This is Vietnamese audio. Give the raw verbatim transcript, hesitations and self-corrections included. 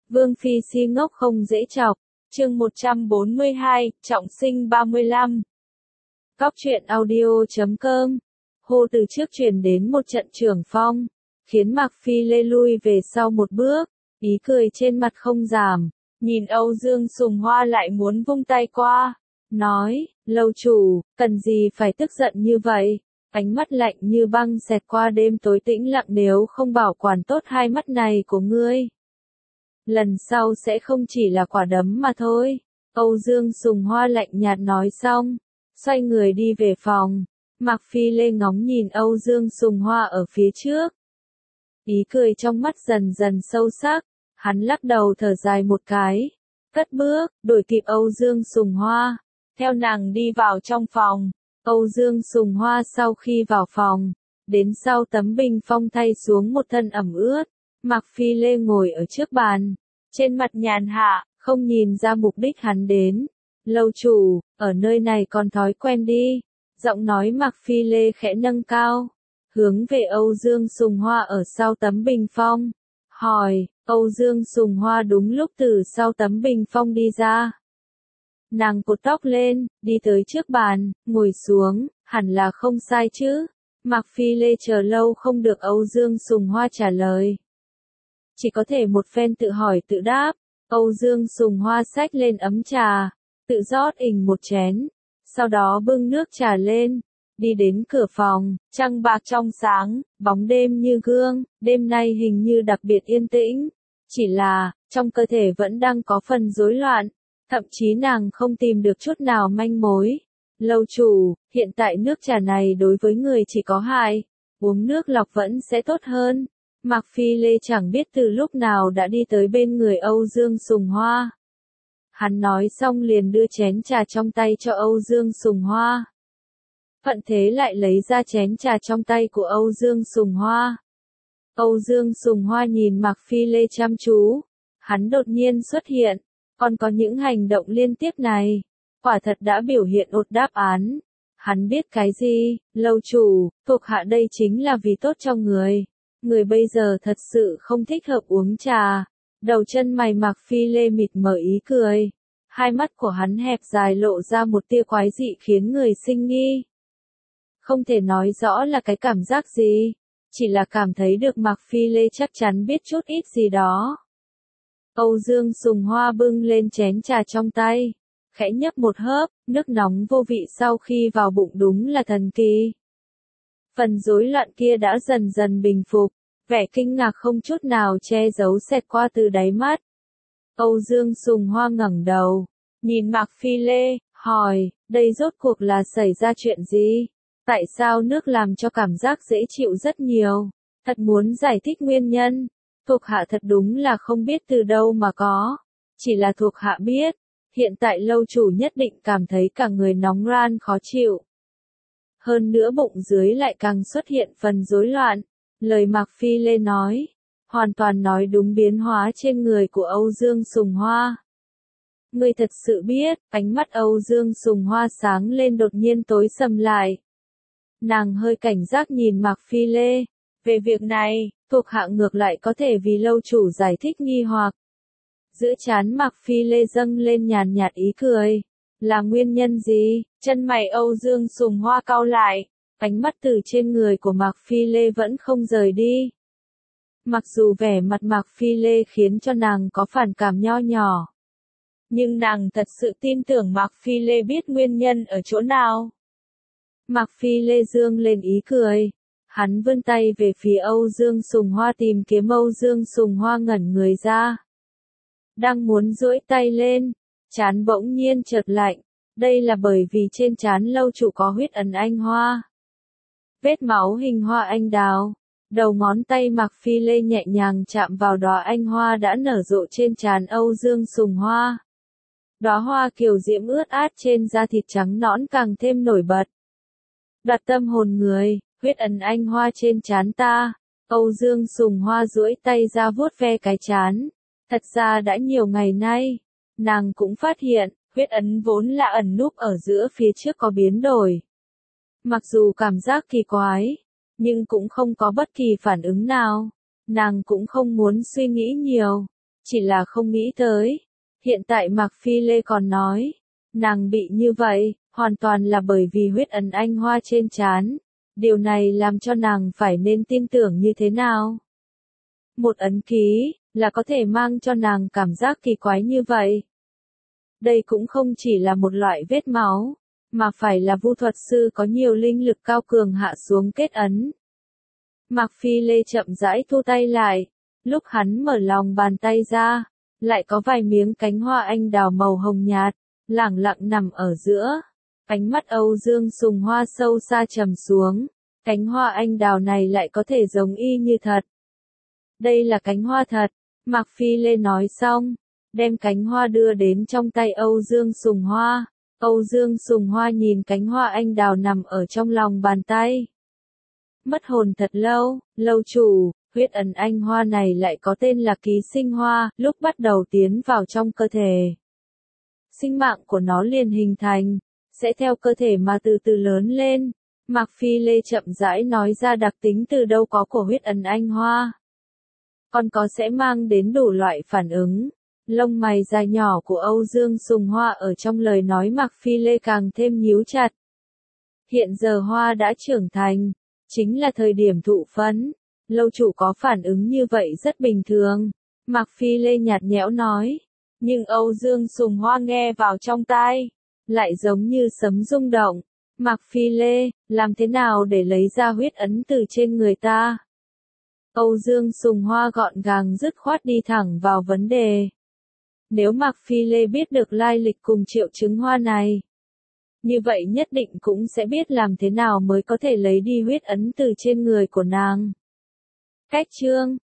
Vương Phi si ngốc không dễ chọc. Chương một trăm bốn mươi hai, trọng sinh ba mươi lăm. Góc truyện audio chấm com. Hô từ trước truyền đến một trận trưởng phong, khiến Mạc Phi Lê lui về sau một bước, ý cười trên mặt không giảm, nhìn Âu Dương Sùng Hoa lại muốn vung tay qua, nói, lâu chủ, cần gì phải tức giận như vậy, ánh mắt lạnh như băng xẹt qua đêm tối tĩnh lặng nếu không bảo quản tốt hai mắt này của ngươi. Lần sau sẽ không chỉ là quả đấm mà thôi. Âu Dương Sùng Hoa lạnh nhạt nói xong, xoay người đi về phòng. Mạc Phi Lê ngóng nhìn Âu Dương Sùng Hoa ở phía trước. Ý cười trong mắt dần dần sâu sắc, hắn lắc đầu thở dài một cái, cất bước, đuổi kịp Âu Dương Sùng Hoa, theo nàng đi vào trong phòng. Âu Dương Sùng Hoa sau khi vào phòng, đến sau tấm bình phong thay xuống một thân ẩm ướt. Mạc Phi Lê ngồi ở trước bàn, trên mặt nhàn hạ, không nhìn ra mục đích hắn đến. Lâu chủ, ở nơi này còn thói quen đi. Giọng nói Mạc Phi Lê khẽ nâng cao, hướng về Âu Dương Sùng Hoa ở sau tấm bình phong. Hỏi, Âu Dương Sùng Hoa đúng lúc từ sau tấm bình phong đi ra. Nàng cột tóc lên, đi tới trước bàn, ngồi xuống, hẳn là không sai chứ. Mạc Phi Lê chờ lâu không được Âu Dương Sùng Hoa trả lời. Chỉ có thể một phen tự hỏi tự đáp. Âu Dương Sùng Hoa xách lên ấm trà, tự rót ình một chén, sau đó bưng nước trà lên, đi đến cửa phòng, trăng bạc trong sáng, bóng đêm như gương, đêm nay hình như đặc biệt yên tĩnh, chỉ là, trong cơ thể vẫn đang có phần rối loạn, thậm chí nàng không tìm được chút nào manh mối. Lâu chủ, hiện tại nước trà này đối với người chỉ có hại, uống nước lọc vẫn sẽ tốt hơn. Mạc Phi Lê chẳng biết từ lúc nào đã đi tới bên người Âu Dương Sùng Hoa. Hắn nói xong liền đưa chén trà trong tay cho Âu Dương Sùng Hoa. Phận Thế lại lấy ra chén trà trong tay của Âu Dương Sùng Hoa. Âu Dương Sùng Hoa nhìn Mạc Phi Lê chăm chú. Hắn đột nhiên xuất hiện, còn có những hành động liên tiếp này, quả thật đã biểu hiện một đáp án. Hắn biết cái gì, lâu chủ, thuộc hạ đây chính là vì tốt cho người. Người bây giờ thật sự không thích hợp uống trà. Đầu chân mày Mạc Phi Lê mịt mờ ý cười. Hai mắt của hắn hẹp dài lộ ra một tia quái dị khiến người sinh nghi. Không thể nói rõ là cái cảm giác gì. Chỉ là cảm thấy được Mạc Phi Lê chắc chắn biết chút ít gì đó. Âu Dương Sùng Hoa bưng lên chén trà trong tay. Khẽ nhấp một hớp, nước nóng vô vị sau khi vào bụng đúng là thần kỳ. Phần rối loạn kia đã dần dần bình phục, vẻ kinh ngạc không chút nào che giấu xẹt qua từ đáy mắt. Âu Dương Sùng Hoa ngẩng đầu, nhìn Mạc Phi Lê, hỏi, đây rốt cuộc là xảy ra chuyện gì? Tại sao nước làm cho cảm giác dễ chịu rất nhiều? Thật muốn giải thích nguyên nhân, thuộc hạ thật đúng là không biết từ đâu mà có. Chỉ là thuộc hạ biết, hiện tại lâu chủ nhất định cảm thấy cả người nóng ran khó chịu. Hơn nữa bụng dưới lại càng xuất hiện phần rối loạn. Lời Mạc Phi Lê nói, hoàn toàn nói đúng biến hóa trên người của Âu Dương Sùng Hoa. Ngươi thật sự biết, ánh mắt Âu Dương Sùng Hoa sáng lên đột nhiên tối sầm lại. Nàng hơi cảnh giác nhìn Mạc Phi Lê. Về việc này, thuộc hạ ngược lại có thể vì lâu chủ giải thích nghi hoặc. Giữa trán Mạc Phi Lê dâng lên nhàn nhạt ý cười. Là nguyên nhân gì? Chân mày Âu Dương Sùng Hoa cau lại, ánh mắt từ trên người của Mạc Phi Lê vẫn không rời đi. Mặc dù vẻ mặt Mạc Phi Lê khiến cho nàng có phản cảm nho nhỏ, nhưng nàng thật sự tin tưởng Mạc Phi Lê biết nguyên nhân ở chỗ nào. Mạc Phi Lê dương lên ý cười, hắn vươn tay về phía Âu Dương Sùng Hoa tìm kiếm Âu Dương Sùng Hoa ngẩn người ra. Đang muốn duỗi tay lên, trán bỗng nhiên chợt lạnh, đây là bởi vì trên trán lâu chủ có huyết ấn anh hoa. Vết máu hình hoa anh đào, đầu ngón tay Mạc Phi Lê nhẹ nhàng chạm vào đóa anh hoa đã nở rộ trên trán Âu Dương Sùng Hoa. Đóa hoa kiều diễm ướt át trên da thịt trắng nõn càng thêm nổi bật. Đoạt tâm hồn người, huyết ấn anh hoa trên trán ta. Âu Dương Sùng Hoa duỗi tay ra vuốt ve cái trán. Thật ra đã nhiều ngày nay, nàng cũng phát hiện, huyết ấn vốn là ẩn núp ở giữa phía trước có biến đổi. Mặc dù cảm giác kỳ quái, nhưng cũng không có bất kỳ phản ứng nào. Nàng cũng không muốn suy nghĩ nhiều, Chỉ là không nghĩ tới. Hiện tại Mạc Phi Lê còn nói, nàng bị như vậy, hoàn toàn là bởi vì huyết ấn anh hoa trên trán. Điều này làm cho nàng phải nên tin tưởng như thế nào? Một ấn ký, là có thể mang cho nàng cảm giác kỳ quái như vậy. Đây cũng không chỉ là một loại vết máu, mà phải là vu thuật sư có nhiều linh lực cao cường hạ xuống kết ấn. Mạc Phi Lê chậm rãi thu tay lại, lúc hắn mở lòng bàn tay ra, lại có vài miếng cánh hoa anh đào màu hồng nhạt, lẳng lặng nằm ở giữa. Ánh mắt Âu Dương Sùng Hoa sâu xa trầm xuống, cánh hoa anh đào này lại có thể giống y như thật. Đây là cánh hoa thật, Mạc Phi Lê nói xong, đem cánh hoa đưa đến trong tay Âu Dương Sùng Hoa. Âu Dương Sùng Hoa nhìn cánh hoa anh đào nằm ở trong lòng bàn tay. Mất hồn thật lâu, lâu chủ, huyết ấn anh hoa này lại có tên là ký sinh hoa, lúc bắt đầu tiến vào trong cơ thể. Sinh mạng của nó liền hình thành, sẽ theo cơ thể mà từ từ lớn lên. Mạc Phi Lê chậm rãi nói ra đặc tính từ đâu có của huyết ấn anh hoa. Còn có sẽ mang đến đủ loại phản ứng. Lông mày dài nhỏ của Âu Dương Sùng Hoa ở trong lời nói Mạc Phi Lê càng thêm nhíu chặt. Hiện giờ hoa đã trưởng thành, chính là thời điểm thụ phấn. Lâu chủ có phản ứng như vậy rất bình thường. Mạc Phi Lê nhạt nhẽo nói. Nhưng Âu Dương Sùng Hoa nghe vào trong tai, lại giống như sấm rung động. Mạc Phi Lê, làm thế nào để lấy ra huyết ấn từ trên người ta? Âu Dương Sùng Hoa gọn gàng dứt khoát đi thẳng vào vấn đề. Nếu Mạc Phi Lê biết được lai lịch cùng triệu chứng hoa này, như vậy nhất định cũng sẽ biết làm thế nào mới có thể lấy đi huyết ấn từ trên người của nàng. Cách chương